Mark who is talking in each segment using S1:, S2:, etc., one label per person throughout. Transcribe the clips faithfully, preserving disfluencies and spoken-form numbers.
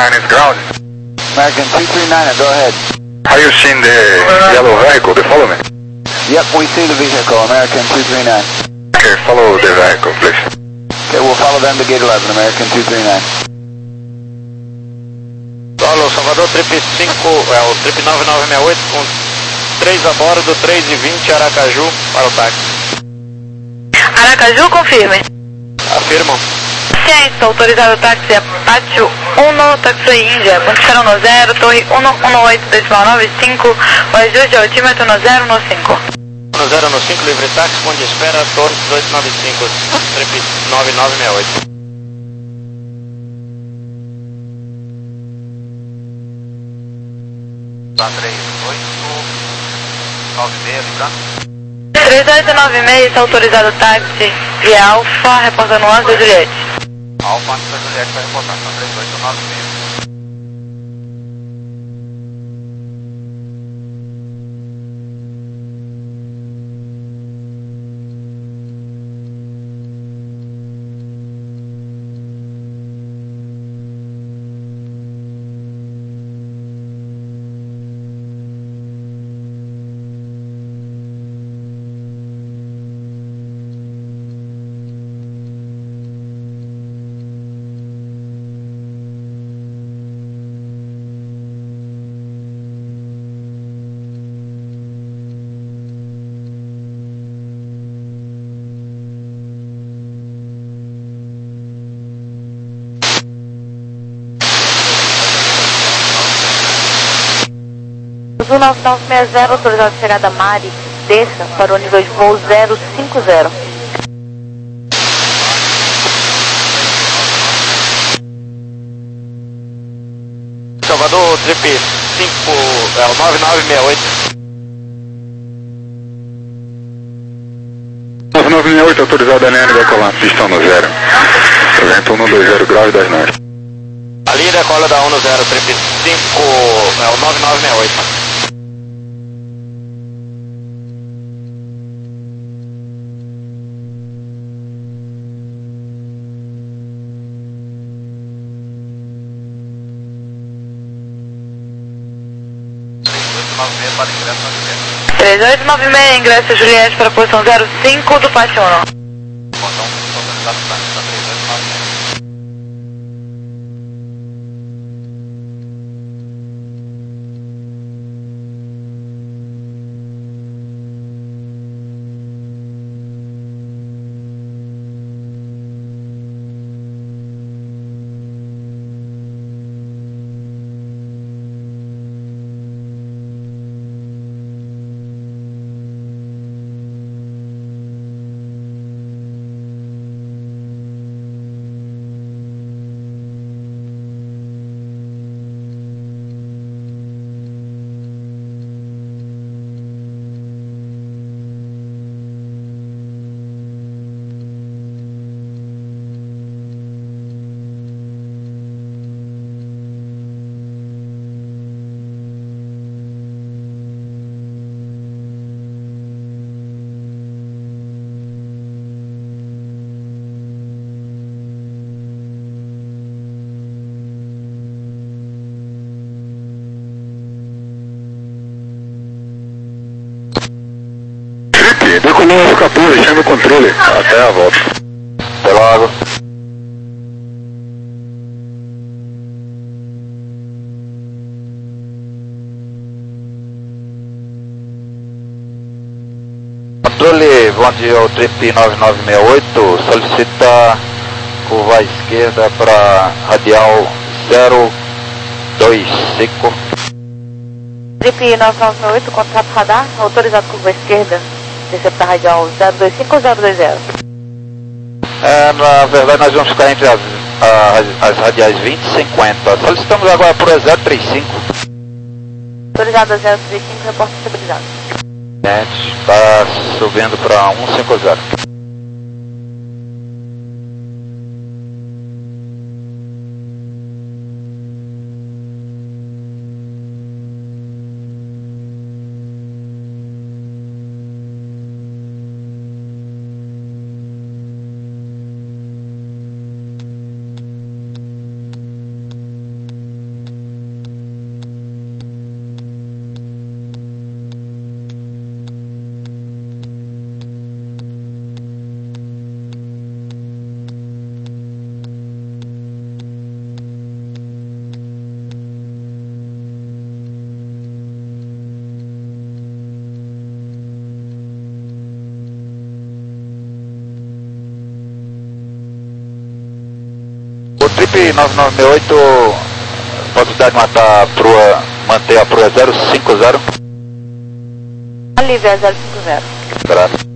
S1: nine is ground.
S2: American two three nine, go ahead.
S1: Are you seeing the yellow vehicle? They follow me?
S2: Yep, we see the vehicle, American two three nine.
S1: Okay, follow the vehicle, please.
S2: Okay, we'll follow them to gate eleven, American two three nine.
S3: Alô, Salvador, trip cinco, é o trip nove nove seis oito com três a bordo, três e vinte, Aracaju, para o táxi.
S4: Aracaju, confirme.
S3: Afirmam.
S4: Ciência, autorizado táxi Apache um, táxi Índia, ponto no zero, torre um um oito, decimal nove cinco, o ajuste de altímetro no zero no cinco.
S3: no zero no cinco, livre táxi, ponto de espera, torre dezoito nove cinco, trip nove nove seis oito.
S1: três oito nove seis, lembrando?
S4: três oito nove seis, está autorizado táxi via Alfa, reportando Anza Juliette.
S1: Alfa, Anza Juliette, vai reportar, são três oito nove seis.
S4: Azul nove nove seis zero, autorizado chegada Mari, desça para o nível de voo zero cinco zero.
S3: Salvador, trip cinco, é o nove nove seis oito.
S1: nove nove seis oito, autorizado a N N decolar, pistão no zero. Vento um dois zero, grau e dez nós.
S3: Ali decola da um no zero, trip cinco, é o nove nove seis oito.
S4: três oito nove seis, ingresso Juliette para a posição zero cinco do Paixão.
S1: Decolou o capô, deixando o controle. Até a volta. Até logo.
S3: Controle, bom dia, o trip nove nove seis oito, solicita curva à esquerda para radial zero dois cinco.
S4: Trip nove nove seis oito, contrato radar, autorizado curva à esquerda. Descer para a radial zero dois cinco ou zero dois zero?
S3: É, na verdade nós vamos ficar entre as, as, as radiais vinte e cinquenta. Solicitamos agora por zero três cinco.
S4: Autorizado a zero três cinco, reporte estabilizado.
S3: Está subindo para cento e cinquenta. Trip nove nove seis oito, possibilidade de matar a proa, manter a proa zero cinco zero.
S4: Lívia zero cinco zero.
S3: Graças.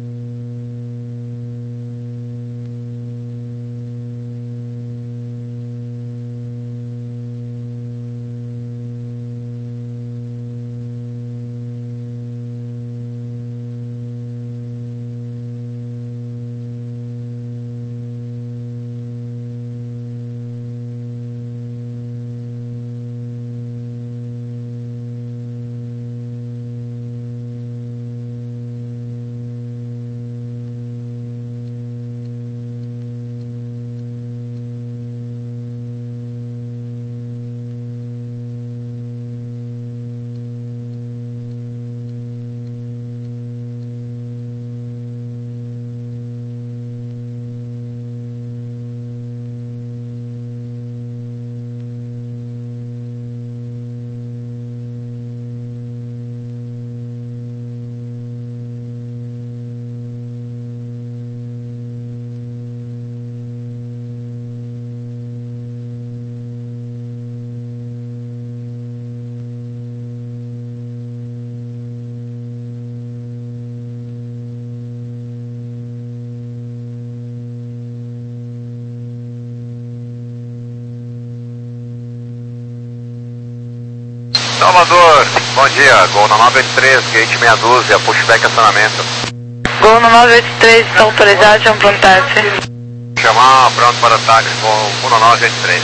S5: Salvador, bom dia, Gol no nove oito três, gate meia dúzia, pushback acionamento.
S4: Gol no nove oito três, está autorizado, chama para um táxi.
S5: Chamar, pronto para táxi, Gol no nove oito três.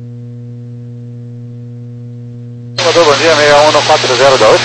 S3: Salvador, bom dia, seis um quatro zero da hoje.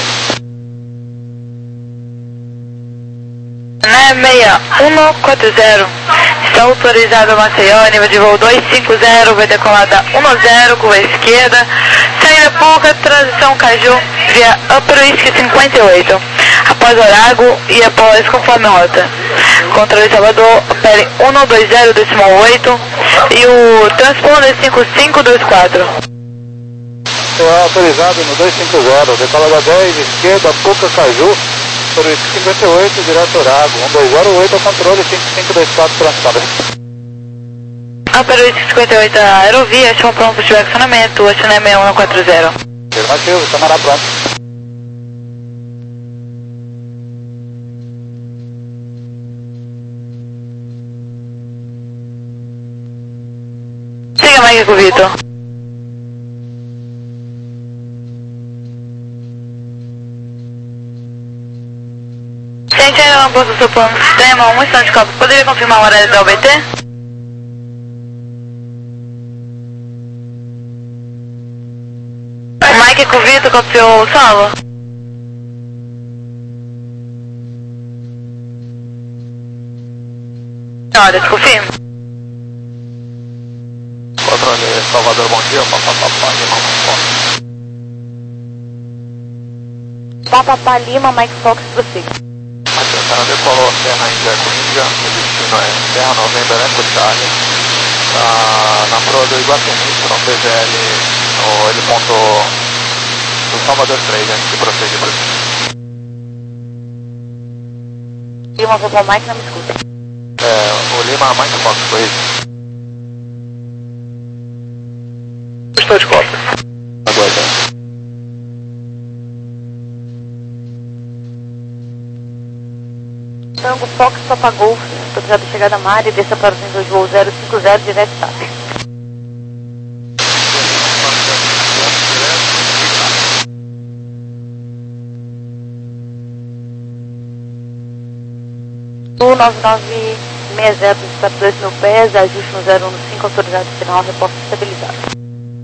S4: Né, seis um quatro zero, está autorizado a Maceió, nível de voo dois cinco zero, vai decolar da um zero, curva esquerda, saída pouca, transição Caju, via Upper Whisky cinquenta e oito, após Orago e após conforme rota. Controle Salvador, opere um dois zero decimal oito e o transponder cinco cinco dois quatro.
S3: É autorizado no dois cinco zero, decola da dez, esquerda, pouca Caju, Upper Whisky cinquenta e oito, direto Orago, um dois zero oito, controle cinco cinco dois quatro, transponder.
S4: Upper Whisky cinquenta e oito, aerovia, chama para um pushback acionamento, acioné seis um quatro zero.
S3: Afirmativo, camarada pronto.
S4: Siga Mike com o Vitor. Gente, ainda não posso seu plano do sistema, um instante, copo. Poderia confirmar o horário da O B T? Mike com o Vitor, copiou o solo? Olha, confirma.
S3: Controle Salvador, bom dia, Papapá Lima, Mike Fox.
S4: Papapá Lima, Mike Fox, prossiga.
S3: Atenção, decolou Serra Índia com Índia, o destino é Serra November, Eco Charlie. Tá na proa do Iguatemi, no P G L, no heliponto do Salvador três, antes de prosseguir para cima.
S4: Lima, vou para o Mike, não me escuta.
S3: É, o Lima, Mike Fox, foi isso.
S5: Estou de cópia.
S3: Aguardando.
S4: Tango Fox, Papa Golf, autorizado a chegada na área e desça para os níveis de voo zero cinco zero, direto T A P. U nove nove seis zero, quatro dois mil pés, ajuste no zero um cinco, autorizado final, reporte estabilizado.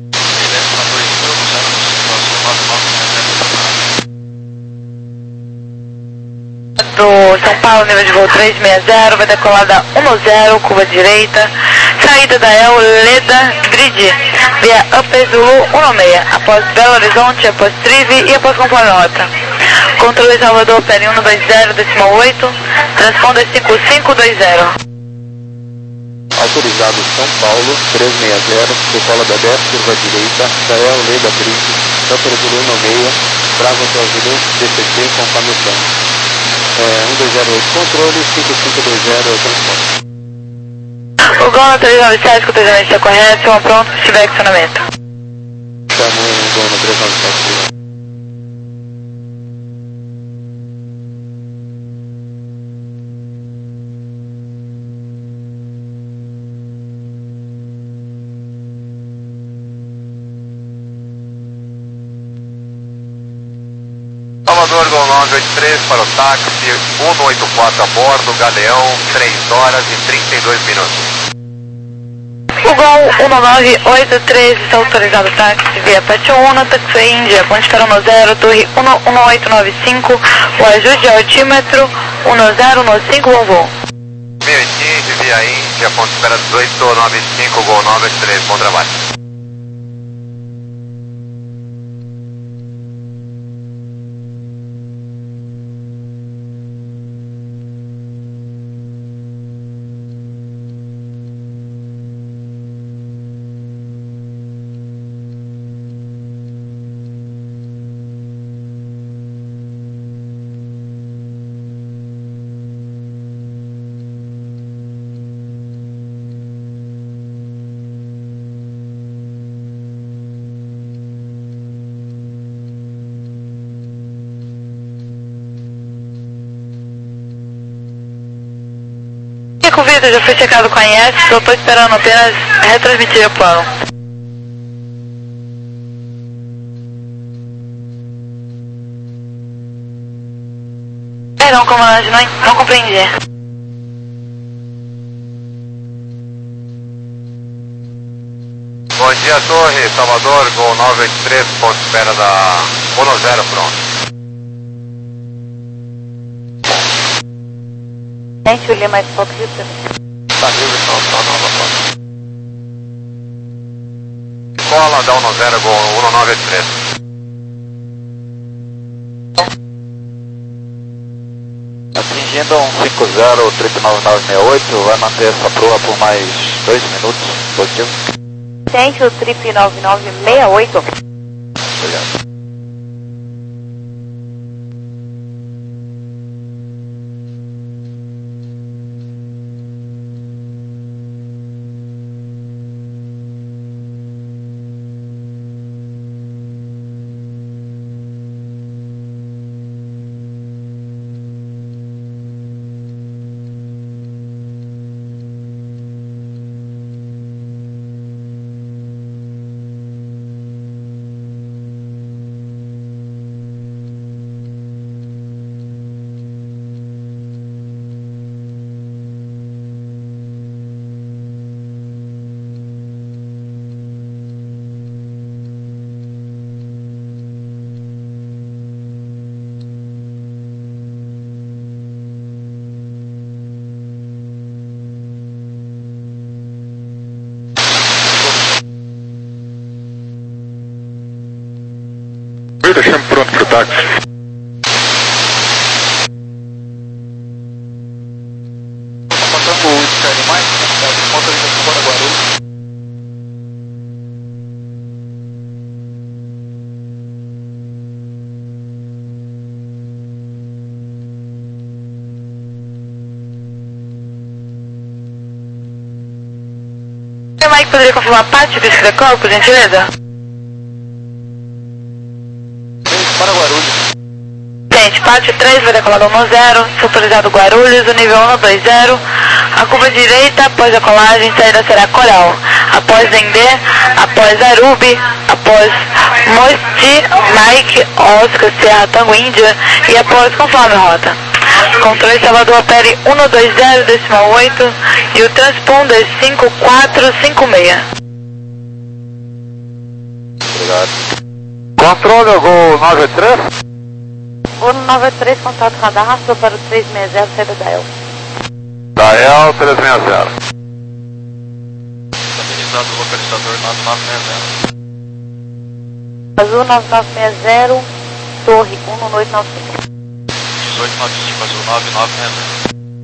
S4: Do São Paulo, nível de voo três seis zero, vai decolar da um zero, curva direita, saída da El Leda Grid, via Upper Zulu um seis, após Belo Horizonte, após Trive e após conforme rota. Controle Salvador, P N um dois zero, decimal oito, transponder cinco cinco dois zero.
S3: Autorizado São Paulo, três seis zero, decola da dez, curva direita, da El Leda Grid, Upper Zulu um seis, Bravo Hotel Zulu, D C C, conforme o plano. É, um dois zero oito controle, cinco cinco dois zero transporte.
S4: O Gol três nove sete, com o treinamento está correto, estão pronto, se tiver acionamento.
S3: Chamo o Gol no três nove sete.
S5: Salvador, Gol nove oito três para o táxi, cento e oitenta e quatro a bordo, Galeão, três horas e trinta e dois minutos.
S4: O Gol um nove oito três está autorizado táxi via Pátio um, táxi Índia, ponte Carona zero, torre um um oito nove cinco, o ajuste de altímetro um zero um cinco, bom voo.
S5: mil e quinze, via Índia, ponte espera dezoito noventa e cinco, Gol nove oito três, bom trabalho.
S4: O vídeo já foi checado com a I S, só estou esperando apenas retransmitir o plano. Perdão, comandante, não, não compreendi.
S5: Bom dia, Torre, Salvador, Gol nove oito três, ponto espera da um zero, pronto.
S4: Gente, o Lima é foto de pra mim.
S3: Tá livre, só, só nova foto.
S5: Cola da um zero, Gol um nove oito três.
S2: Atingindo um cinco zero, trip nove nove seis oito, vai manter essa proa por mais dois minutos, positivo.
S4: Gente, o trip nove nove seis oito.
S2: Obrigado.
S1: Deixamos pronto para o táxi.
S3: Passando o Charlie Mike, motorista para Guarulhos.
S4: O Mike poderia confirmar a parte do escrecol, por gentileza?
S3: Para Guarulhos.
S4: Gente, parte três vai decolar no zero, autorizado Guarulhos, o nível um dois zero, a curva direita após a colagem, saída será Coral, após Zendê, após Arubi, após Mosti, Mike, Oscar, Serra, Tango, Índia e após conforme rota. Controle Salvador Opere um dois zero, decimal oito e o transponder é cinco quatro cinco seis.
S2: Obrigado.
S5: Controle, Gol nove oito três.
S4: Gol nove oito três, contato radar, rastro para o três seis zero, saída da El.
S5: Da El três seis zero.
S3: Estabilizado o localizador nove nove seis zero.
S4: Azul nove nove seis zero, Torre um oito nove cinco.
S3: dezoito nove cinco, Azul nove nove seis zero.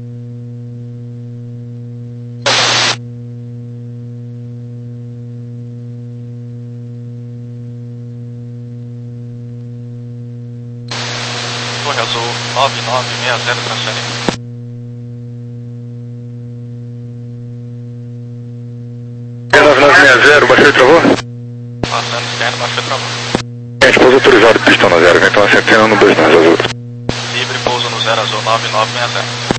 S3: Torre Azul nove nove seis zero, transfere.
S1: zero, baixou e travou?
S3: Passando externo, baixou e travou.
S1: A gente pouso autorizado, pistão no zero, vento Centena no dois nove azul.
S3: Livre, pouso no zero azul, nove nove seis zero.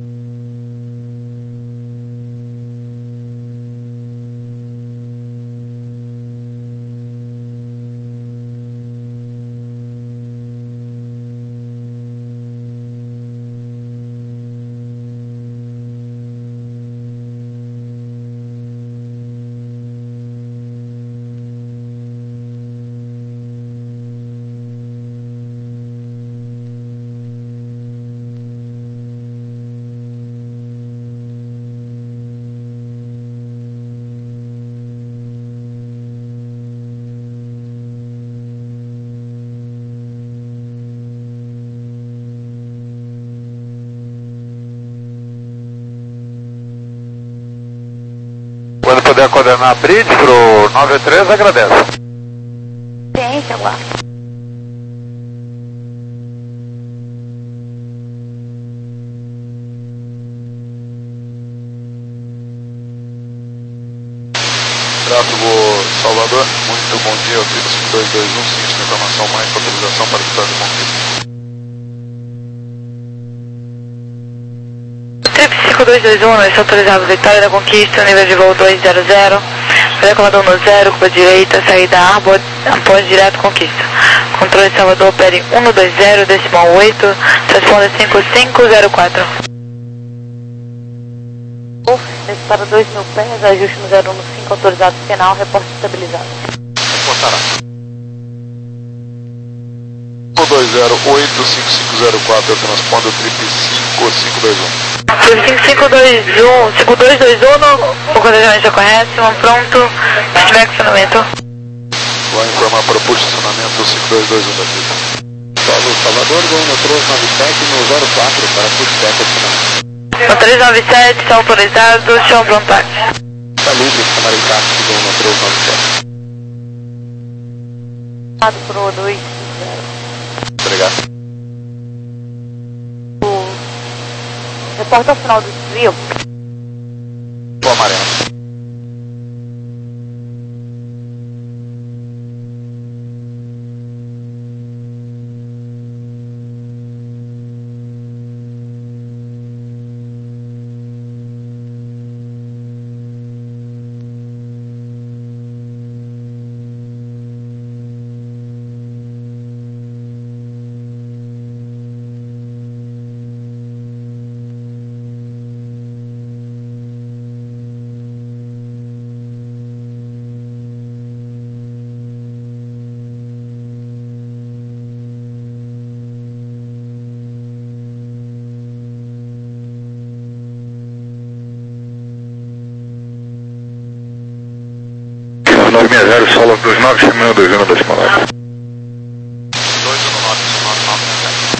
S5: Quando puder coordenar a bridge pro nove três, agradece.
S4: Ciência, aguardo.
S3: Tráfego Salvador, muito bom dia, Tribo cinco dois dois um, seguinte informação mais autorização para a vitória do Conquista.
S4: cinco dois dois um, nós autorizado Vitória da Conquista, nível de voo dois zero zero, comandou no zero, curva direita, saída Arbor, após direto Conquista. Controle Salvador, opere um dois zero, decimal oito, responda cinco cinco zero quatro. Para dois mil pés, ajuste no zero um cinco, autorizado final, reporte estabilizado.
S3: Reportará. um dois zero oito cinco cinco zero quatro, eu transpondo o trip cinco cinco dois um.
S4: cinco cinco dois um, cinco dois dois um, o condicionamento está correto, pronto, feedback funcionamento.
S3: Vou informar para o posicionamento cinco dois dois um da pista.
S5: Paulo Salvador, voo no três nove sete no zero quatro para pushback adicional.
S4: No três nove sete, está autorizado, chão prontax.
S5: Está livre, camarim táxi, voo no três nove sete.
S4: Pro dois zero.
S3: Obrigado.
S4: Reporta ao final do desvio.
S3: O amarelo.
S1: nove seis zero, solo dois nove, chamando dois um, dois nove.
S3: dois um nove, nove nove seis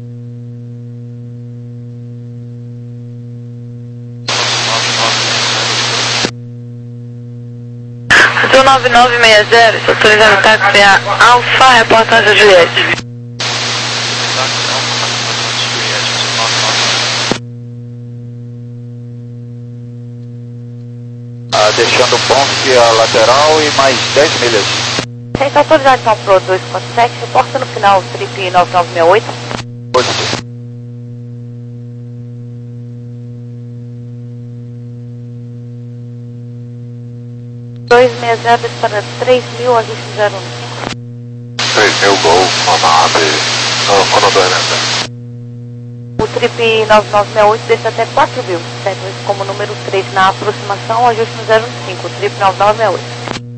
S4: zero. nove nove seis zero, estou autorizando táxi a Alfa, reportagem Juliette.
S2: Ah, deixando ponte a lateral e mais dez milhas.
S4: Você está autorizado então pro dois quatro sete, reporta no final trip nove nove seis oito.
S2: Positivo.
S4: dois seis zero para três mil, ajuste zero um.
S3: três mil gol, uma nave, no Conodoro, né?
S4: O trip nove nove seis oito desce até quatro mil, segue como número três na aproximação, ajuste no zero um cinco, trip nove nove seis oito.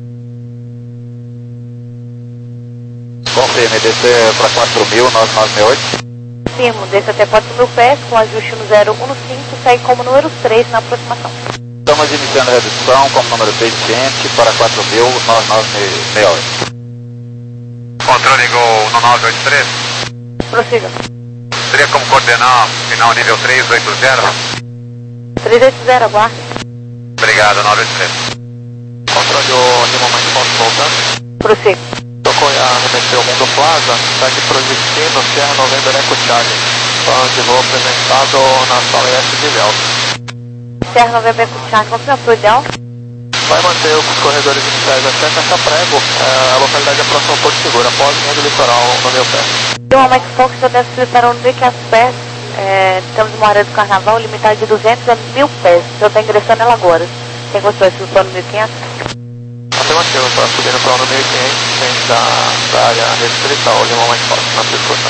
S2: Confirme, descer para quatro mil, nove nove seis oito.
S4: Firmo, desce até quatro mil pés, com ajuste no zero um cinco, segue como número três na aproximação.
S2: Estamos iniciando a redução como número desciente para quatro mil, nove nove seis oito.
S5: Controle Gol no nove oito três.
S4: Prossiga.
S5: Teria como coordenar final nível três oito zero?
S4: três oito zero, aguarde.
S5: Obrigado, nove oito três.
S3: Controle o Lima Mãe Ponto voltando.
S4: Prossiga.
S3: Tocoia remeteu o Mundo Plaza, segue pro destino, Sierra November Eco Charlie. Plano de voo apresentado na sala S de Delta.
S4: Sierra November Eco Charlie, confirma pro ideal.
S3: vai manter os corredores iniciais até Caixa Prego, é, a localidade é próxima ao Porto Seguro, após linha do litoral no meu pé.
S4: Então, Mike Fox, eu devo para o Nick pés, é, estamos numa área do carnaval limitada de duzentos a mil pés, eu estou ingressando ela agora. Tem condições de subir no mil e quinhentos?
S3: Afirmativo, está subindo para o no mil e quinhentos, frente da, da área restrita ao Lima Mike Fox, na circunstância.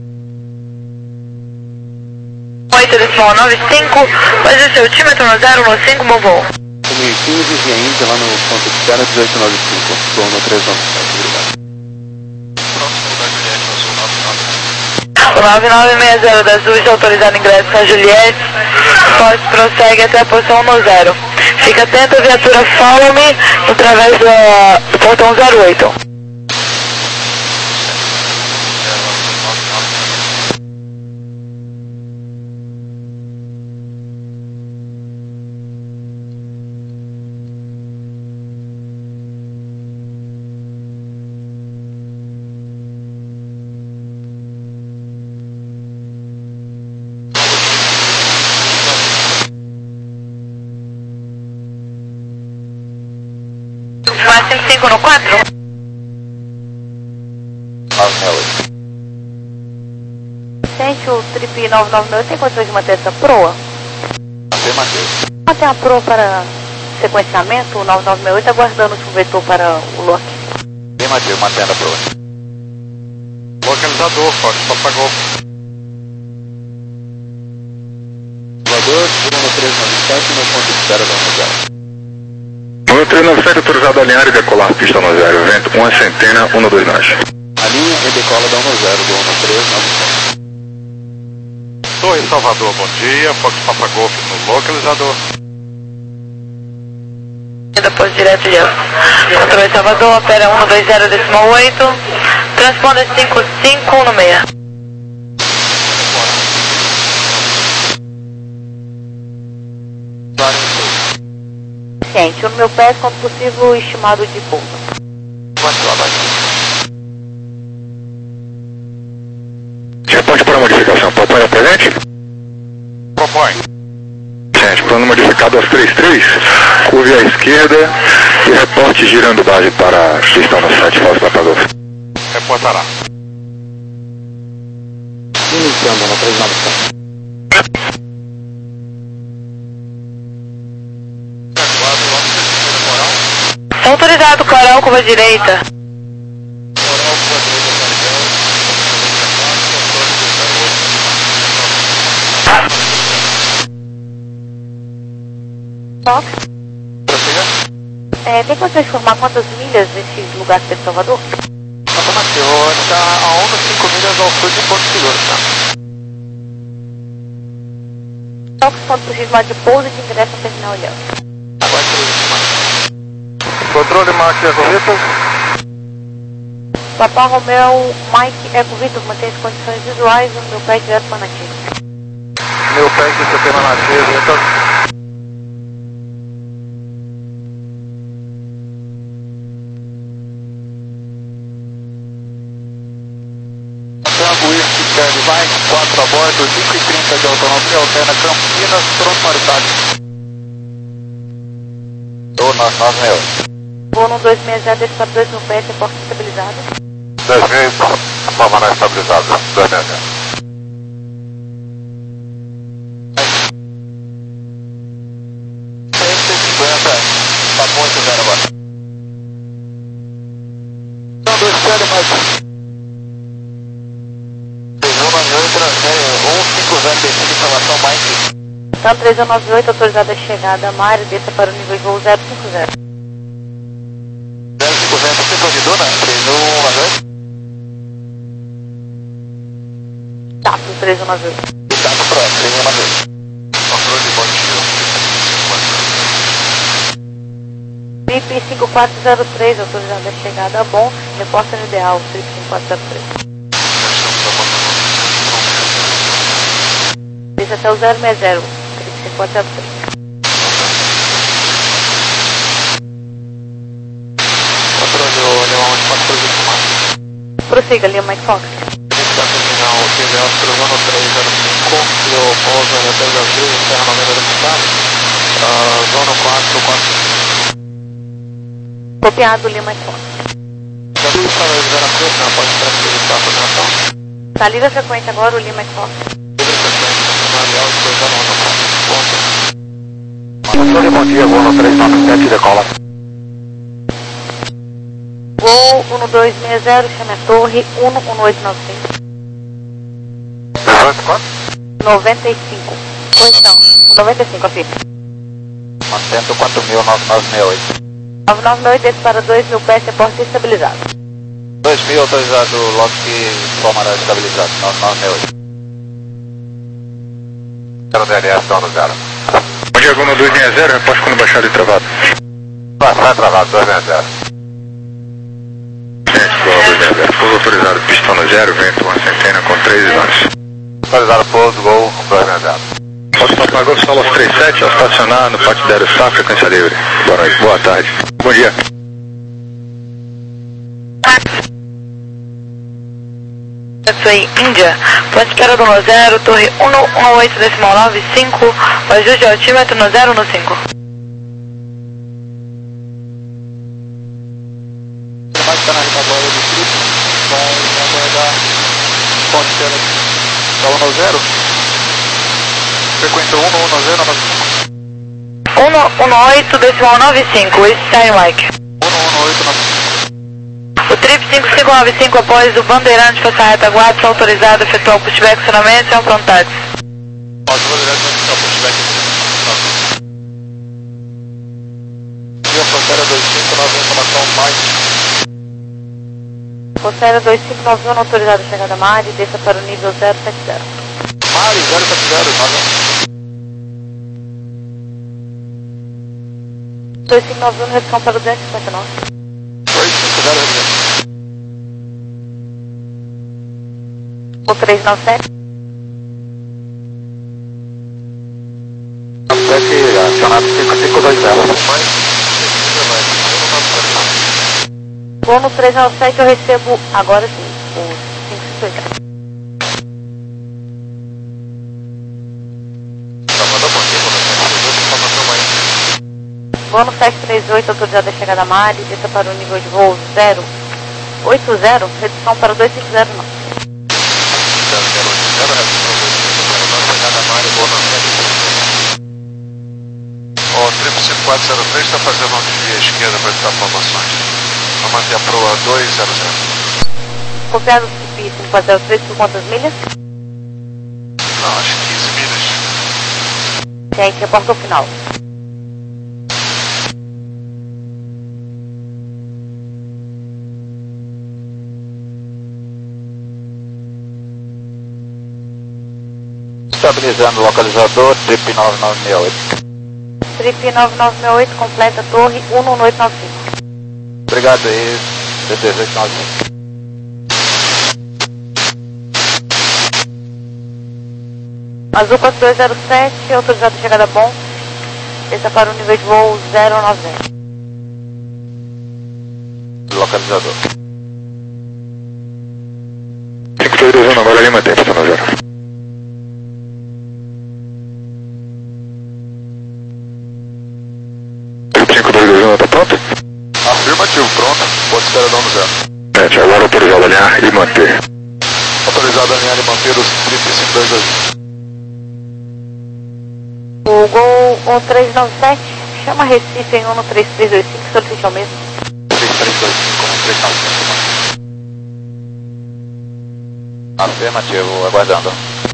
S4: oito decimal nove cinco, faz o seu tímetro no zero no cinco, bom voo.
S6: mil e quinze, via Índia, lá no ponto de espera, dezoito nove cinco, voo no três nove sete, obrigado.
S4: O nove nove seis zero da Azul está autorizado ingresso na Juliette, pode prossegue até a posição no zero. Fica atento à viatura Follow Me, através do, do portão zero oito. Mais cento e cinco no quatro?
S2: nove seis oito.
S4: Gente, o Trip nove nove nove tem condições de manter essa proa?
S2: Afirmativo.
S4: Manter a proa para sequenciamento, o nove nove seis oito aguardando o vetor para o lock.
S2: Afirmativo, mantendo a proa.
S3: Localizador, Fox, Papa Golf.
S6: Voador, no três nove sete, no ponto de espera da unidade.
S1: No três nove sete, autorizado a alinhar e decolar pista no zero, vento uma centena, um dois nós.
S6: A linha e decola da um zero, do um três nove sete.
S3: Torre Salvador, bom dia, Fox Papa Golf no localizador.
S4: Depois direto de Controle Salvador, opera um dois zero decimal oito, transponder cinco cinco no meia. Gente, o meu pé, quanto possível, estimado de pouso.
S1: Responde para a modificação. Papai é presente?
S3: Propõe.
S1: Gente, plano modificado aos trinta e três, curve à esquerda e reporte girando base para a pista no sete, Fox Papa Golf.
S3: Reportará.
S6: Iniciando no três nove sete.
S4: Autorizado, Coral, curva direita. Fox? É, tem condições de informar quantas milhas esse lugar de Salvador?
S3: Afirmativo, está a um a cinco milhas ao sul de Porto Seguro, tá?
S4: Fox, quanto possível, estimado de pouso e de ingresso ao terminal olhando.
S3: Aguarde por último. Controle Mike Eco Vitor.
S4: Papá Romeu, Mike Eco Vitor, mantém as condições visuais no meu pé direto para nativo.
S3: Meu pé de sistema nativo, Vitor. Tango Whisky Charlie Mike, quatro a bordo, cinco e trinta de autonomia, alterna Campinas, pronto para o táxi.
S2: Tô nove nove seis oito.
S4: Vou no dois seis zero, desse para dois no pé, tem porta estabilizada.
S3: dois mil, forma não estabilizada, dois mil. cento e cinquenta, tá muito zero agora. Então, dois zero mais. três um nove oito, um cinco zero, define informação Mike.
S4: Então, três um nove oito, autorizada a chegada a Mário, desça para o nível de voo zero cinco zero.
S3: zero cinco zero, você pode Duna, três um nove oito.
S4: Tá, pro três um nove oito.
S3: Está no próximo, três um nove oito. Controle de bordinho.
S4: B I P cinco quatro zero três, autorizada a chegada a bom, reporta no ideal, trip cinco quatro zero três. Desça até o zero seis zero, trip cinco quatro zero três. Prossiga, Lima Mike Fox.
S3: Está terminal, T V Oscar, zona três zero cinco, eu pouso em Hotel Brasil, Serra noventa da cidade, zona quatro quatro.
S4: Copiado, Lima e Fox. Tá livre a frequência agora, o Lima e Fox.
S2: Bom dia, voo no três nove sete, decola.
S4: Voo um dois seis zero, chama a torre um um oito nove cinco.
S2: Quanto?
S4: noventa e cinco. Posição, noventa e cinco, afirma.
S2: Mantendo quanto mil nove nove seis oito.
S4: nove nove seis oito, desce para dois mil pés, reporte estabilizado.
S2: dois mil autorizado, logo que formará estabilizado, nove nove seis oito. zero D L S, dono zero.
S1: Bom dia, Goma dois seis zero, reposto quando baixar e travado.
S2: Passar travado, dois seis zero.
S1: Goma dois seis zero, pouso autorizado, pistão no zero, vento uma centena com três nós.
S2: Autorizado pouso, gol, dois seis zero.
S1: Posso apagou o solo aos trinta e sete, ao estacionar no pátio da Aerostar, frequência livre. Boa noite, boa tarde. Bom dia.
S4: Taxi Índia, ponte espera do no zero, torre um um oito decimal nove cinco, o ajuste de altímetro no zero no cinco.
S3: Mais canalizador agora do trip, vai aguardar ponte espera da um zero. Frequência um um zero nove cinco.
S4: um um oito decimal nove cinco, East Side Mike.
S3: um um oito nove cinco.
S4: O trip cinco cinco nove cinco após o bandeirante passar retaguarda, autorizado a efetuar o pushback acionamento e é um pronto táxi.
S3: Pode bandeirante efetuar o pushback. E a fronteira dois cinco nove um, informação mais.
S4: Fronteira dois cinco nove um, autorizado a chegada a Mari, desça para o nível zero sete zero.
S3: Mari, zero sete zero, nove.
S4: dois cinco nove um, redução para o duzentos e cinquenta e nove.
S3: dois cinco zero, redução.
S4: O três nove sete.
S2: Acionado cinco cinco dois zero.
S4: Vou no três nove sete, eu recebo agora sim, o cinco cinco dois zero. Voo no sete três oito, autorizado a chegada a Mari, desça para o nível de voo zero oito zero, redução para dois cinco zero nove.
S5: O trip cinco quatro zero três está fazendo um desvio à esquerda para evitar formações. Vamos manter a proa dois zero zero.
S4: Copiado do C P cinco quatro zero três por quantas milhas?
S5: Não, acho que quinze milhas.
S4: E aí, reporta o final.
S2: Estabilizando o localizador, trip nove nove seis oito.
S4: Trip nove nove seis oito, completa torre um um oito nove cinco.
S2: Obrigado aí, D dezoito nove cinco.
S4: Azul quatro dois zero sete, autorizado a chegada bom, desça para o nível de voo zero nove zero.
S2: Localizador.
S1: cinco dois dois um, agora Lima tem, pistão no zero. cinco dois dois um, tá pronto?
S5: Afirmativo, pronto. Pode esperar dono zero.
S1: Sete, agora autorizado a alinhar e manter.
S5: Autorizado a alinhar e manter os trip cinco dois dois um.
S4: O Gol um três nove sete, chama Recife em um três três dois cinco, solicite ao mesmo.
S2: três três dois cinco, um três nove cinco. Afirmativo, aguardando.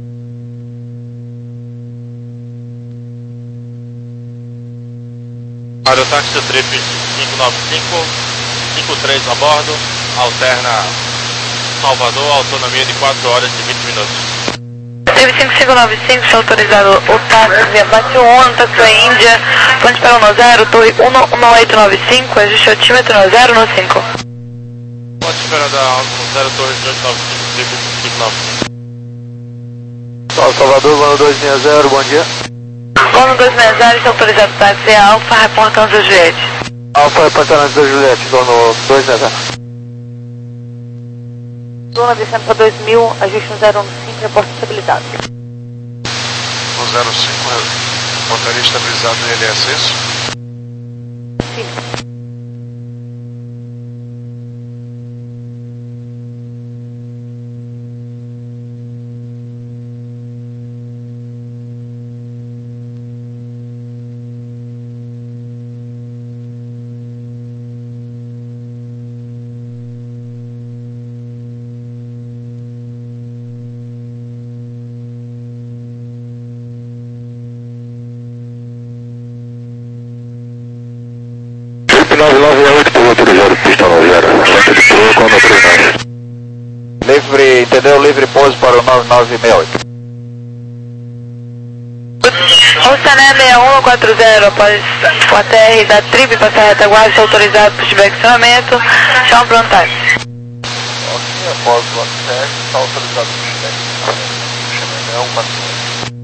S7: Aerotáxi do trip cinco nove cinco, cinco três a bordo, alterna Salvador, autonomia de quatro horas e vinte minutos.
S4: Trip cinco cinco nove cinco, está autorizado o táxi via Bate um, Taxi Índia, ponte para o no zero, torre um um oito nove cinco, ajuste altímetro no zero no cinco.
S7: Pode esperar da zero torre dois nove cinco, trip cinco nove cinco.
S2: Salvador, Vano dois seis zero, bom dia.
S4: Voo dois seis zero, está autorizado o táxi Alfa, reportando a Juliette.
S2: Alfa, reportando da Juliette, dono dois seis zero.
S4: Luna descendo para dois mil, ajuste no zero no cinco, reporte estabilizado.
S5: No zero cinco, portaria estabilizado no I L S, isso?
S4: Sim.
S1: autorizado pista no zero. Centro de proa com no três nove.
S2: Livre, entendeu? Livre pouso para o nove nove seis oito.
S4: Rusané seis um quatro zero, após o A T R da Trip passar a retaguarda, está autorizado para o direcionamento. Chama para um táxi.
S3: Ok, após o A T R, está autorizado para o direcionamento. Chama um quatro zero.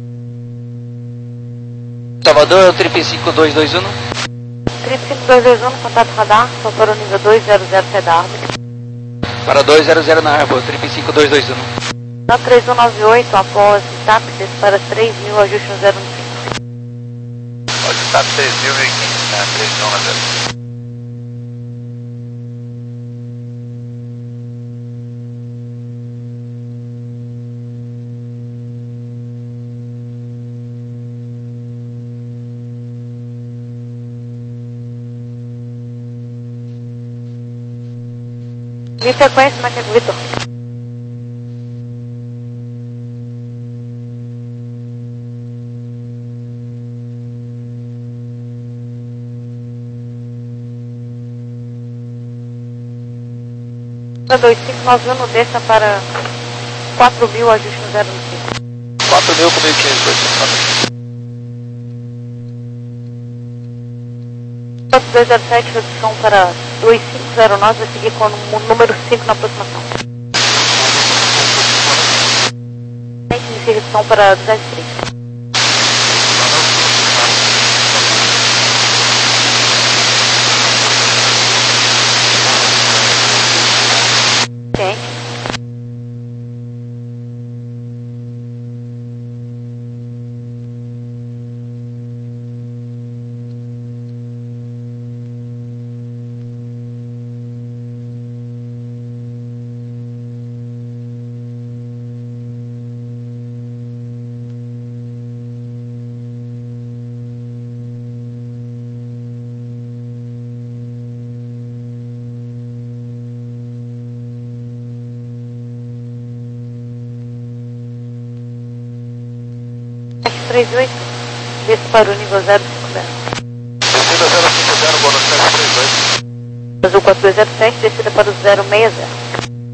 S6: Salvador, Trip cinco dois dois um.
S4: Trip cinco dois dois um, contato radar, só para o nível dois zero zero radar.
S6: Para dois zero zero na Arbor, Trip cinco dois dois um.
S4: Na três um nove oito, após o TAP, desce para três mil, ajuste no zero um cinco.
S3: Pode estar três mil e quinze, né? três mil na zero.
S4: De sequência, Macaco Vitor. dois cinco nove um, desça para quatro mil, ajuste no zero um cinco.
S3: quatro mil com mil e quinze, dois cinco nove.
S4: dois zero sete, redução para dois cinco zero nove, vai seguir com o número cinco na aproximação. Inicia redução para duzentos e três. Quente. três oito, desce para o nível zero cinco zero.
S3: Descida zero cinco zero, Buenos Aires três oito.
S4: Azul quatro dois zero sete, descida para o zero seis zero.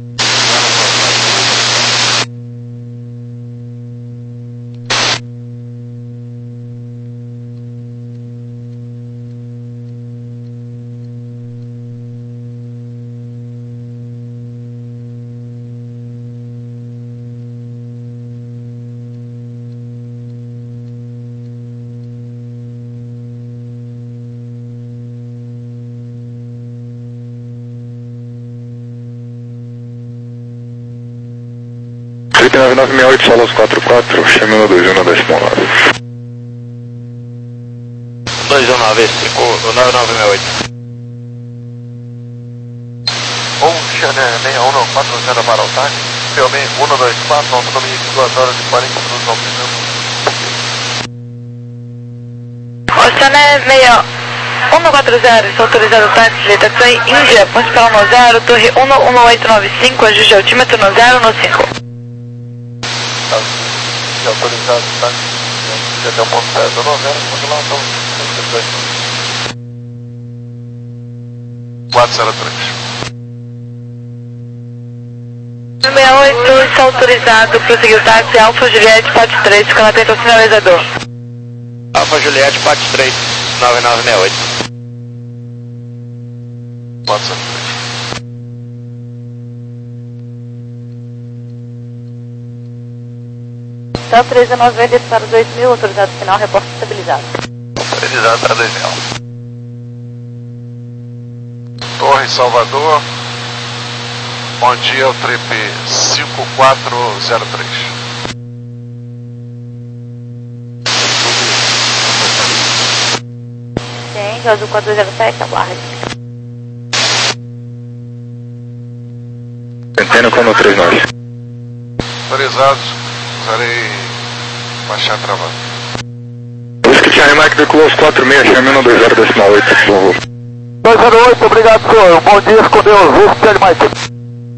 S1: Trip nove nove seis oito, Solos quatro quatro, chame no dois um décimo nove.
S2: dois um nove cinco nove nove seis oito.
S3: Ocean seis um quatro zero para o táxi. Filme um dois quatro, autonomia de duas horas e quarenta minutos ao primeiro.
S4: Oceané seis um quatro zero, está autorizado o táxi de Itaquai, Índia, ponte para no zero, torre um um oito nove cinco, ajuste altímetro no zero no cinco.
S3: Já autorizado, tá? Já deu ponto zero novembro, vamos lá, então. quatro zero três.
S4: seis oito, está autorizado, prosseguir o táxi Alfa Juliette, Pat três, ficando atento ao sinalizador.
S2: Alfa Juliette, Pat três, nove nove seis oito.
S3: quatro zero três.
S4: Então, três nove desce para dois mil, autorizado final, reporte estabilizado.
S3: Estabilizado para dois mil. Torre Salvador. Bom dia, o trip cinco quatro zero três.
S4: Sim, azul quatro dois zero sete, aguarde.
S1: Centeno com no três nove.
S3: Autorizados, usarei baixar travado.
S1: Whisky Charlie Mike decolou quatro seis, chame no dois zero décimo oito, por favor.
S3: dois zero oito, obrigado senhor, bom dia, com Deus, Whisky Charlie Mike.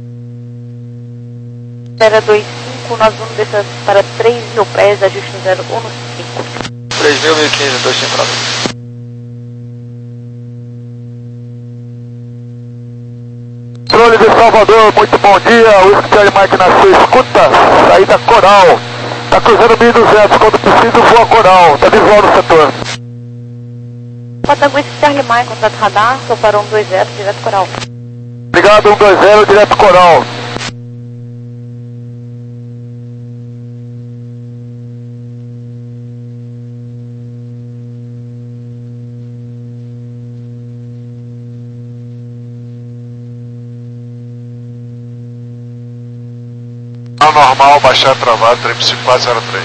S4: zero dois cinco nove um, desça para três mil pés, ajuste no zero um cinco.
S3: três mil, mil e quinze, dois cinco nove.
S1: Salvador, muito bom dia, Whisky Charlie Mike na sua escuta, saída Coral, tá cruzando mil e duzentos, quando preciso voa Coral, tá visual no setor.
S4: Patago Whisky Charlie Mike, contato radar, sou para um dois zero, direto Coral.
S1: Obrigado, um dois zero, direto Coral.
S5: Normal, baixar travado, trip cinco quatro zero três.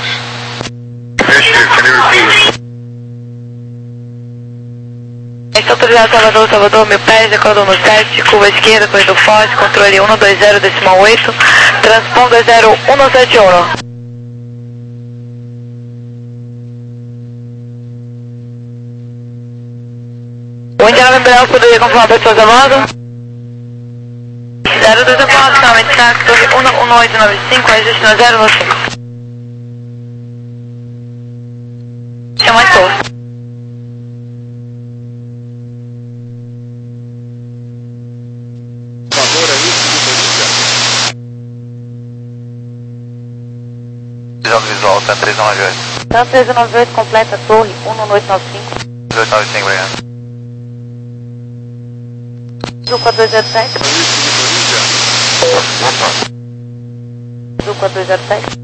S4: Está autorizado Salvador, Salvador, mil pés, decolador no sete, curva esquerda, corredor forte, controle um dois zero, decimal oito, transponder zero um sete um. O Indiana Liberal poderia confirmar pessoas a bordo? zero dois quatro, finalmente saco, torre um um oito nove cinco, ajuste no zero um cinco. Chama a torre.
S2: Visão visual, tá três nove oito.
S4: Tá três nove oito, completa, torre um oito nove cinco.
S2: dois nove cinco, obrigado.
S4: Azul quatro dois zero sete. Azul quatro dois zero sete.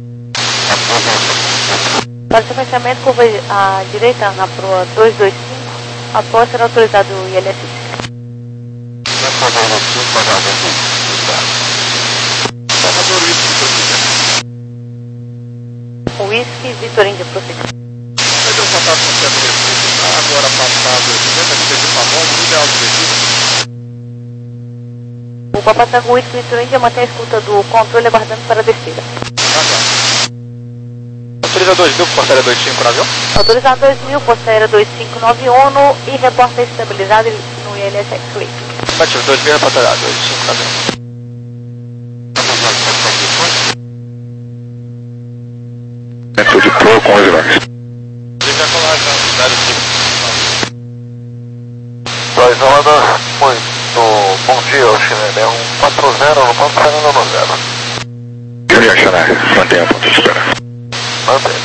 S4: Para sequenciamento, curva à direita na proa dois dois cinco, após ser autorizado o I L S. Whisky, Vitor Índia, prosseguir.
S5: Vai ter um contato com o centro de Recife, agora passado duzentas milhas de Pavão, no ideal do Recife.
S4: O Papatango Whisky, Vitor Índia, mantém a escuta do controle aguardando para a descida.
S2: Autoriza dois mil, porta aérea dois cinco no avião?
S4: Autorizado dois mil, posta aérea dois cinco nove ONU e reporta estabilizado no I L S X-Ray.
S2: Batido dois mil, porta aérea dois cinco no avião.
S1: Dentro de Pro com onze vagas.
S7: Deixa eu falar já, zero cinco.
S5: dois Salvador, muito bom dia, o chinelo é um quatro zero, no ponto saindo no zero.
S1: Julian Xanar, mantenha o ponto de espera.
S5: Mantém.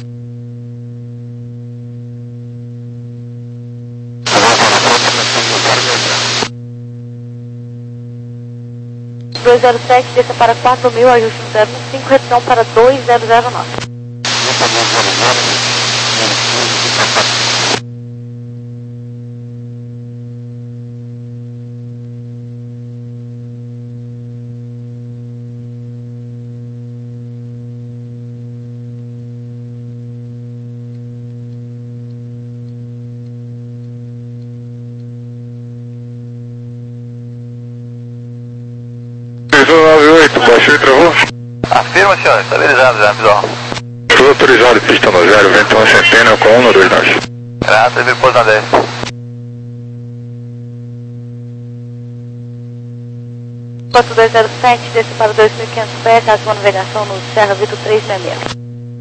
S4: dois zero sete, desça para quatro mil, ajuste no zero cinco, redução para dois zero zero nove.
S1: três um nove oito, baixou e travou?
S2: Afirma, senhor, estabilizado já, visual.
S1: Estou autorizado, pista no zero, vento uma centena com um dois nove.
S2: Graças, vira pouso na dez.
S4: quatro dois zero sete, desça para dois mil e quinhentos pés, ativa a navegação no Serra Vitor três seis seis.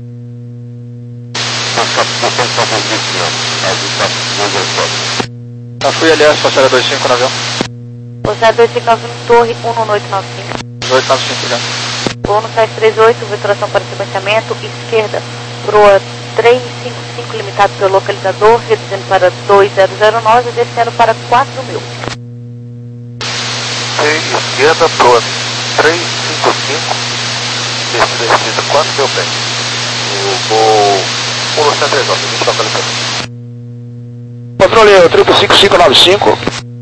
S2: Já fui, aliás, porta aérea dois cinco no avião.
S4: Posta aérea dois cinco nove um, torre um oito nove cinco.
S2: dois nove cinco, já.
S4: ONU sete três oito, vituração para sequenciamento, esquerda, proa três cinco cinco, limitado pelo localizador, reduzindo para dois zero zero nove e descendo para quatro mil.
S5: Esquerda, proa três cinco cinco, descida quatro mil pés. O voo um três nove, vinte localizador.
S1: Controle triplo cinco cinco nove cinco.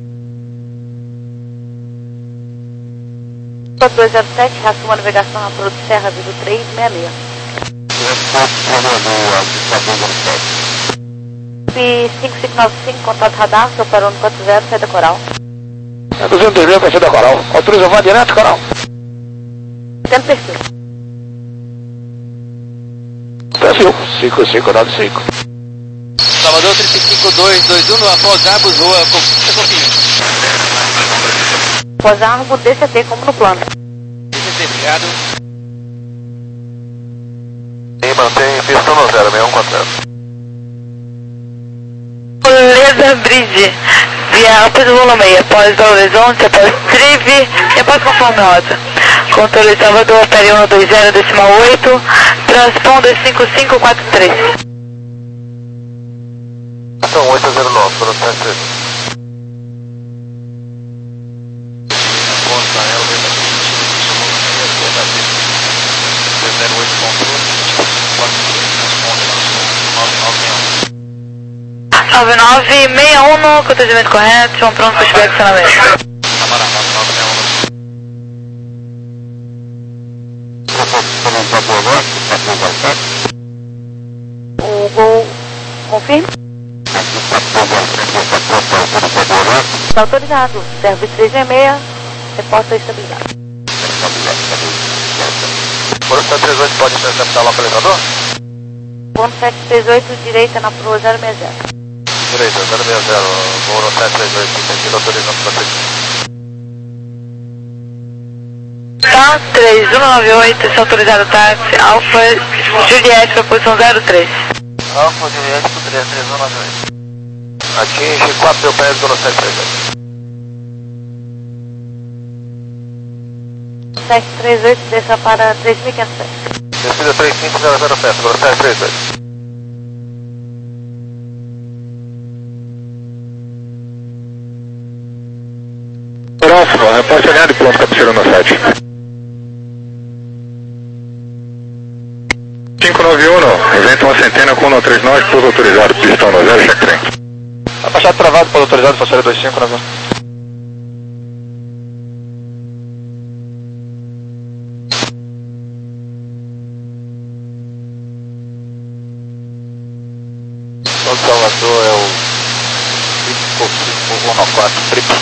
S4: quatro dois zero sete, reassuma a navegação na proa do Serra Vitor três seis seis. P cinco cinco nove cinco, contato radar, seu parou no quatro zero, saída Coral.
S1: É duzentos mil para saída Coral. Autoriza voo direto, Coral.
S4: Tendo perfil.
S1: Perfil cinco cinco nove cinco.
S2: Salvador trinta e cinco dois dois um, após Arbus, rua Conquista Copinho.
S4: Após Argo, D C T como no plano.
S2: D C T, obrigado.
S5: E mantém pista no zero, seis um quatro zero.
S4: Beleza, Bridge. via Upper do volume, após Belo Horizonte, após Trive e após conforme rota. Controle Salvador, P L um dois zero, decimal oito, transponder cinco cinco quatro três.
S5: Ação oito zero nove, para o três.
S4: nove nove seis um, contentamento correto, estão prontos para estiver acionamento. O Gol confirma? Está autorizado, serve três seis seis, reporta estabilidade.
S5: Por sete três oito pode interceptar o localizador?
S4: Ponto sete três oito, direita na proa zero seis zero.
S5: Direita, zero seis zero, voo no sete três oito, sentido autorizando para três.
S4: Tá, três um nove oito, está autorizado táxi, Alfa Juliette para posição zero três.
S5: Alfa Juliette para três três um nove oito. Atinge quatro mil pés no sete três oito.
S4: sete três oito, desça para três mil e quinhentos pés.
S5: Descida três cinco zero zero pés, para sete três oito.
S1: Próximo, reporte alinhado e pronto, cabeceira no sete. cinco nove um, evento uma centena com no três nove, pouso autorizado, pistão no zero, check trem.
S5: Abaixado travado, pouso autorizado, façanha dois cinco, nove um. O Salvador é o cinco cinco um quatro, triplo.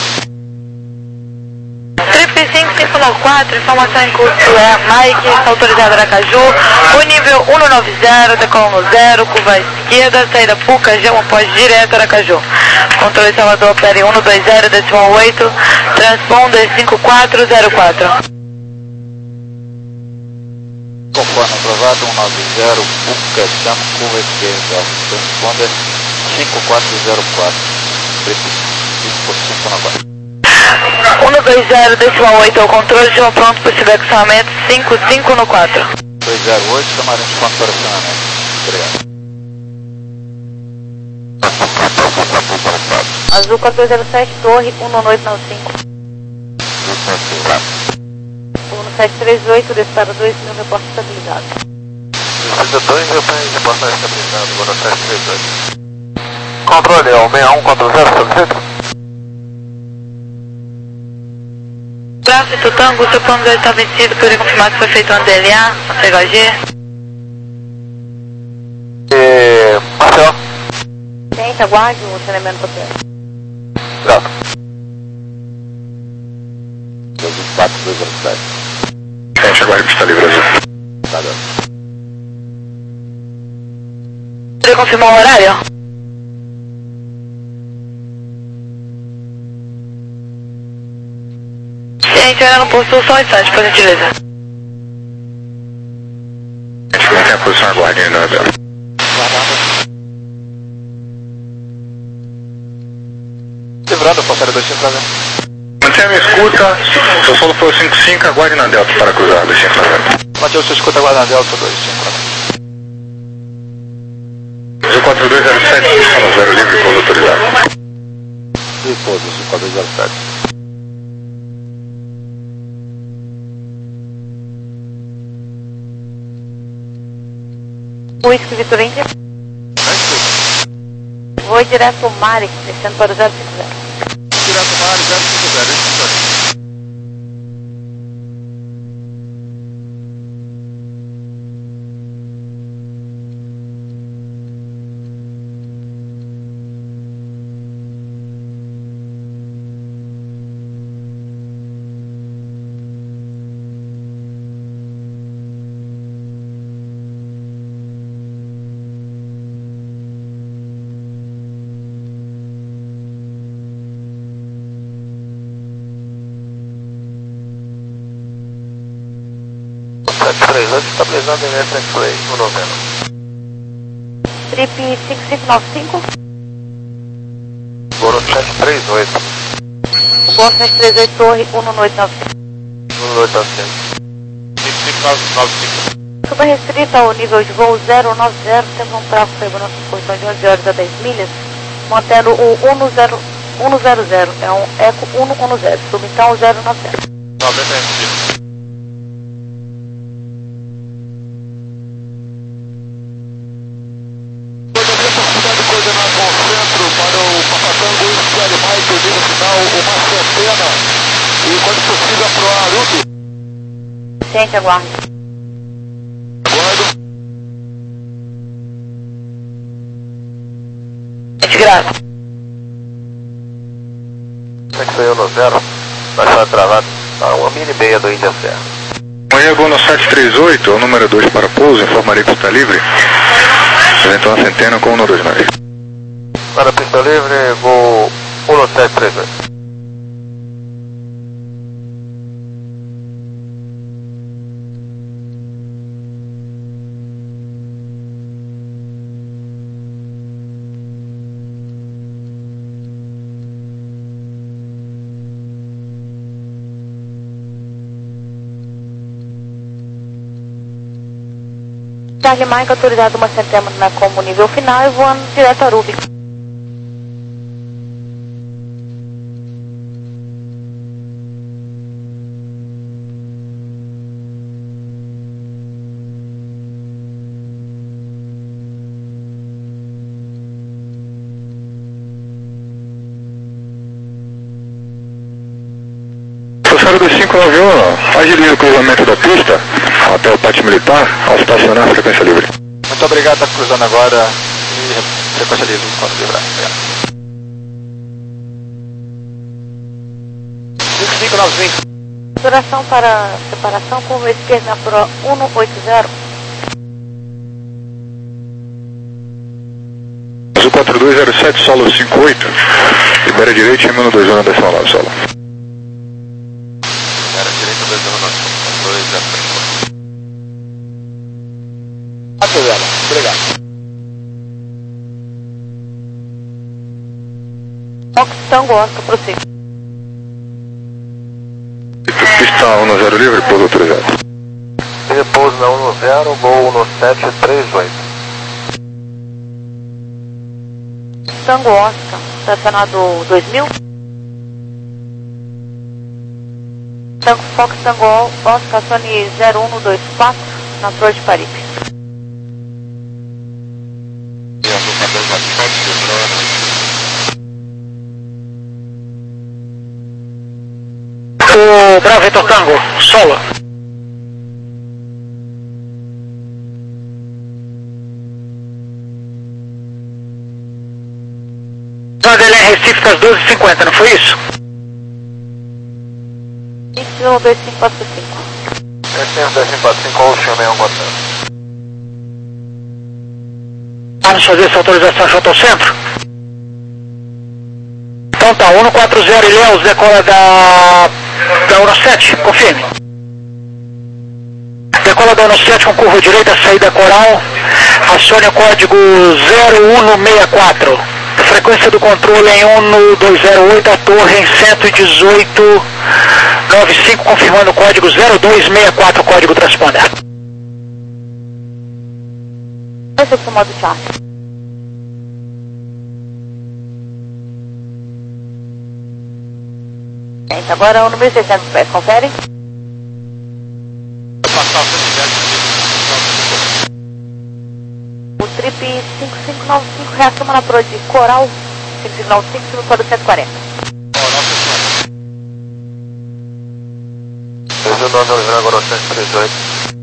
S4: Trip cinco cinco nove quatro, informação em curso é Mike, está autorizado Aracaju, o nível um nove zero, decola no zero, curva esquerda, saída Puca, G um pós direto Aracaju. Controle Salvador, P L um dois zero, decimal oito, transponder cinco quatro zero quatro.
S2: Conforme aprovado, um nove zero, Puca, chama curva esquerda, transponder cinco quatro zero quatro, cinco cinco nove quatro.
S4: um dois zero, decimal oito, ao controle, estamos pronto para estiver acionamento cinco cinco no quatro.
S2: dois zero oito, chamaremos pronto para acionamento. Obrigado.
S4: Azul quatorze zero sete, torre um oito nove cinco. um sete três oito, disparo dois mil, reporte estabilizado.
S5: Descida dois mil pés, reporta estabilizado, agora sete três oito. Controle, é o seis um quatro zero, solicito?
S4: Tráfego Tango, seu plano já está vencido, poderia confirmar se foi feito um D L A, um C H G?
S5: E... Marcelo?
S4: Gente, aguarde o saneamento papel.
S5: Grato.
S2: dois quatro dois zero sete.
S1: Gente, aguarde que está livre azul.
S2: Tá dando.
S4: Poderia confirmar o horário? Gente, ainda não postou só um instante, por gentileza.
S1: Gente, mantém a posição, aguarde ainda, Bela.
S5: Livrando, façanha dois cinco nove um.
S1: Mantenha a minha escuta, seu solo foi o cinco cinco, aguarde na Delta para cruzar dois cinco nove um.
S5: Mantenha o seu escuta, aguarda na Delta dois cinco nove um.
S1: Azul quatro dois zero sete, pistão no zero, livre, pouso autorizado.
S2: E pouso, Azul quatro dois zero sete.
S4: Whisky Vitor Índia. Vou direto ao Marek, descendo para o zero cinco zero.
S5: Direto ao Marek, zero cinco zero, isso. sete três oito, estabilizando em S X-Ray, no novembro.
S4: Trip cinco cinco nove cinco.
S5: Boro sete três oito.
S4: Gol sete três oito, torre um no oito nove cinco.
S5: um no oito nove cinco.
S7: cinco cinco nove nove cinco.
S4: Suba restrita ao nível de voo zero nove zero, tendo um tráfego segurança em posição de onze horas a dez milhas, mantendo o um no zero zero, é um eco um no um zero, suba então o zero nove zero.
S7: noventa restrito.
S5: Coordenar com o centro para o Papatango Israel Mike, o nível final, o Márcio Atena, e quando possível para o Aruto.
S4: Sente, aguarde.
S5: Aguardo.
S4: Sente, grave.
S5: sete seis um no zero, baixada travada, a uma milha e meia do Índia Serra.
S1: Amanhã voo no sete três oito, é o número dois para pouso, informaria que está livre. Então a centena com o um dois nove.
S5: Para a pista livre, voo um no sete três oito.
S4: Charlie Mike autorizado uma centena como nível final e voando direto a Arubi.
S1: Professor dos cinco nove um, agiliza o cruzamento da pista até o pátio militar, ao estacionar a frequência livre.
S2: Muito obrigado, está cruzando agora e frequência livre quando livrar. Obrigado. cinco cinco nove cinco.
S4: Duração para separação, curva esquerda na Pro um no oito zero.
S1: Azul quatro dois zero sete, solo cinco oito, libera direita e um dois um na decimal nove, solo.
S5: Era direita dois zero nove, dois zero três.
S2: Atendendo, obrigado.
S4: Fox Tango Oscar, prossiga.
S1: Pista um no zero livre, pouso autorizado.
S5: Repouso na um no zero, voo um no sete três oito.
S4: Tango Oscar, estacionado dois mil. Tango Fox Tango Oscar, Sony zero um no dois quatro, na Torre de Paripe.
S8: O Bravo Vitor Tango, solo. Zona D L R Recife das doze e cinquenta, não foi isso?
S4: Y dois cinco quatro cinco.
S5: S dois cinco quatro cinco, Ocean seis um quatro.
S8: Vamos fazer essa autorização junto ao centro? Então tá, um no quatro zero Ilhéus, decola da, da Uno sete, confirme. Decola da Uno sete com curva direita, saída coral, acione o código zero um no seis quatro. Frequência do controle em um no dois zero oito, a torre em cento e dezoito noventa e cinco, confirmando o código zero dois seis quatro, código transponder.
S4: Esse é o modo chart. Agora o número seiscentos pés, confere? O trip cinco cinco nove cinco reação na pro de Coral cinco cinco nove cinco, no código cento e quarenta.
S5: Esse é o nome agora o sete três oito.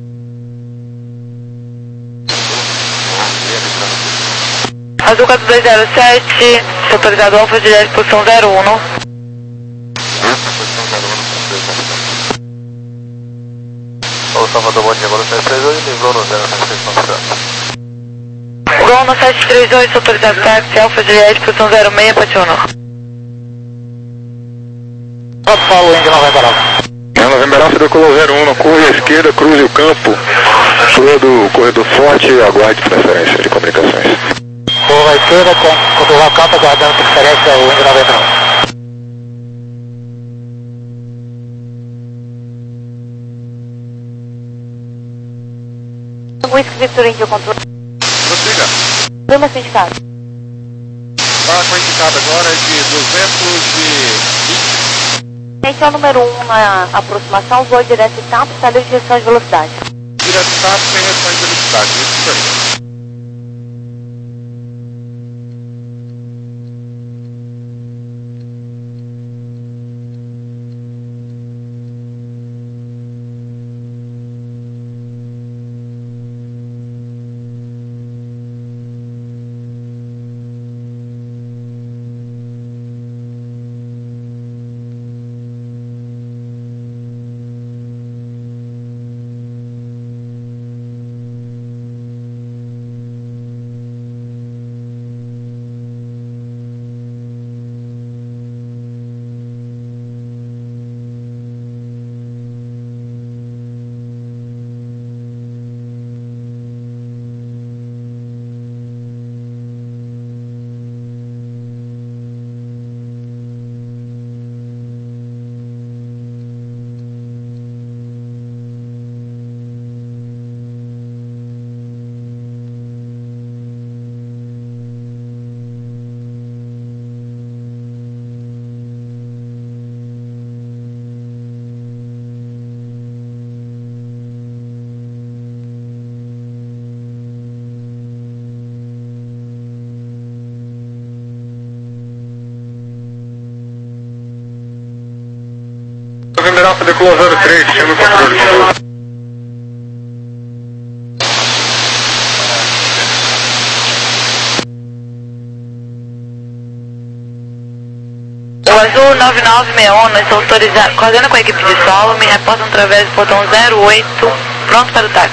S4: Azul quatro dois zero sete, autorizado Alfa direto, posição zero um.
S5: O Salvador Monte agora sete três oito, livrou no zero sete três nove.
S4: Gol no sete três oito, autorizado táxi, Alfa Juliette, posição zero seis, pationa.
S8: Pode falar o Indy November Alpha.
S1: Na November Alpha decolou zero um, na curva à esquerda, cruze o campo, todo corredor forte e aguarde transferência de comunicações.
S8: Curva à esquerda, com o campo, aguardando transferência, o Indy November Alpha.
S4: Victor India controle.
S5: Prossiga.
S4: Prima indicado.
S5: Vá com a indicada agora de duzentos e vinte.
S4: Esse é o número um na aproximação, voo direto e TAP, saída de restrição de velocidade.
S5: Direto T A P sem restrição de velocidade, isso aí.
S1: November Alpha decolou zero três, chama o controle de novo.
S4: O Azul nove nove seis um, nós estamos autorizados, coordenando com a equipe de solo, me reportam através do portão zero oito, pronto para o táxi.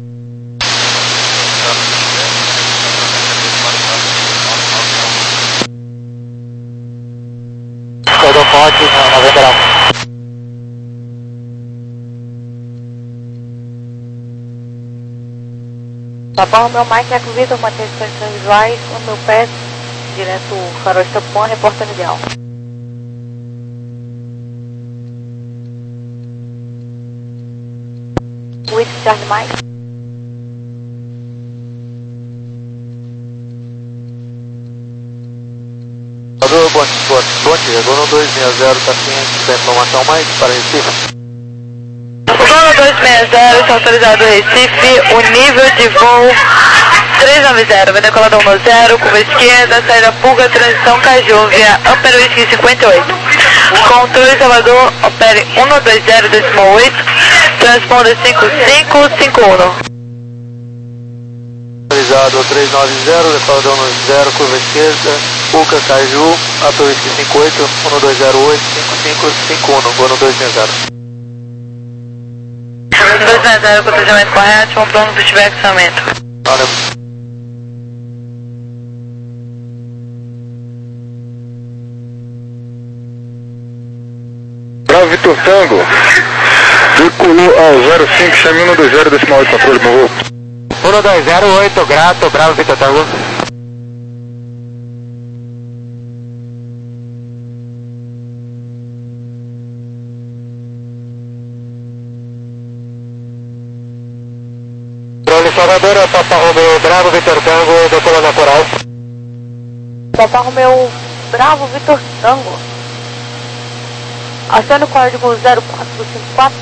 S8: Todo forte, November Alpha.
S4: Tá bom, meu Mike é com o Vitor, mantém as condições visuais, o meu pé, direto farol Estapão, reportando ideal. With Charlie Mike.
S5: Bom, bom, bom dia, Gono dois seis zero está ciente da informação mais para Recife.
S4: Gono dois seis zero está autorizado Recife, o nível de voo trezentos e noventa, vai decolar da um zero, curva esquerda, saída Puga, transição Caju, via Upper Whisky cinquenta e oito. Controle Salvador, opere um dois zero decimal oito, transponder cinco cinco cinco um.
S5: Autorizado trezentos e noventa, decolar da um zero, curva esquerda, Puga, Caju, Upper Whisky cinquenta e oito, um dois zero oito, cinco cinco cinco um, Gono dois seis zero.
S4: dois seis zero, cotejamento correto, vamos pronto para o feedback de orçamento.
S5: Valeu.
S1: Bravo Vitor Tango, decolou ao zero cinco, chame um dois zero decimal oito, controle de meu voo.
S8: um dois zero oito, grato, Bravo Vitor Tango. Controle Salvador, Papa Romeu, Bravo Vitor Tango, decolou na Coral.
S4: Papa Romeu, Bravo Vitor Tango. Acione o código zero quatro cinco quatro.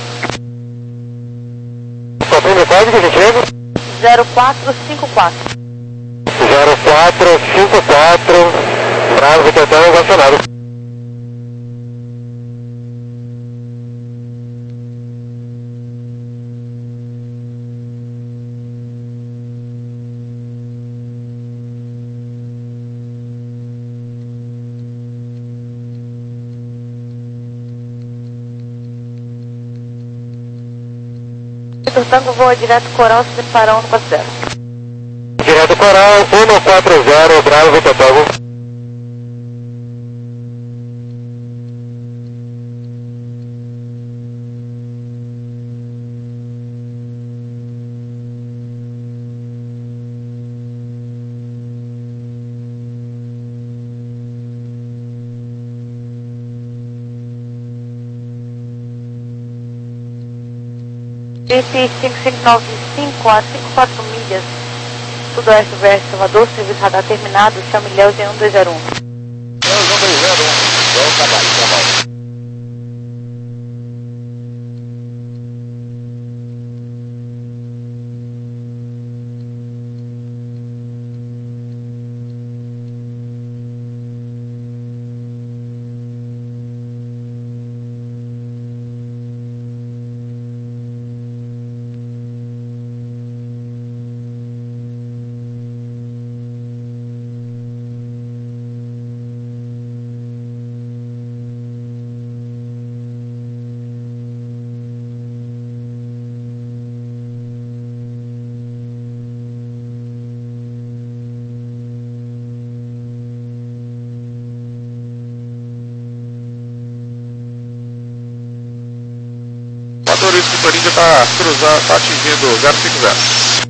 S8: Confirme o código, gentileza?
S4: zero quatro cinco quatro.
S8: zero quatro cinco quatro, Bravo Vitor Tango, acionado.
S4: Vitor Tango voa direto Coral, se preparando um quatro zero.
S8: Direto Coral, um quatro zero, Bravo Vitor Tango.
S4: Esse cinco cinco nove cinco a cinco quatro mil milhas, sudoeste verso Salvador, serviço radar terminado, chame Léus em um dois zero um.
S5: Léus um dois zero um, bom trabalho, trabalho.
S3: Whisky Vitoríndia está cruzando, tá atingindo zero cinco zero.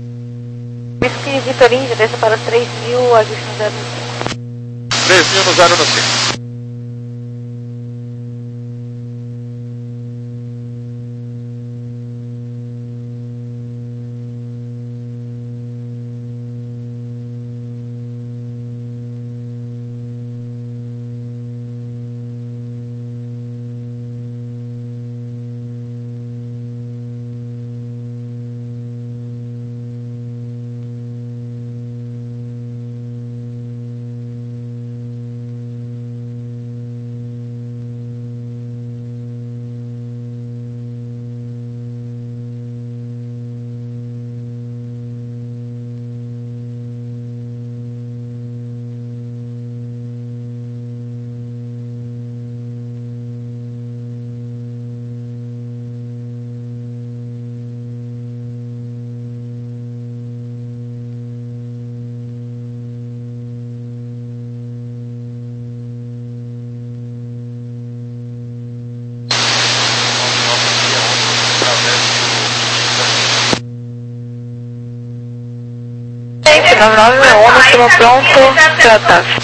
S4: Whisky Vitoríndia, desça para três mil, ajuste no zero cinco.
S3: três mil no zero cinco.
S4: nove nove um, sistema pronto, trata.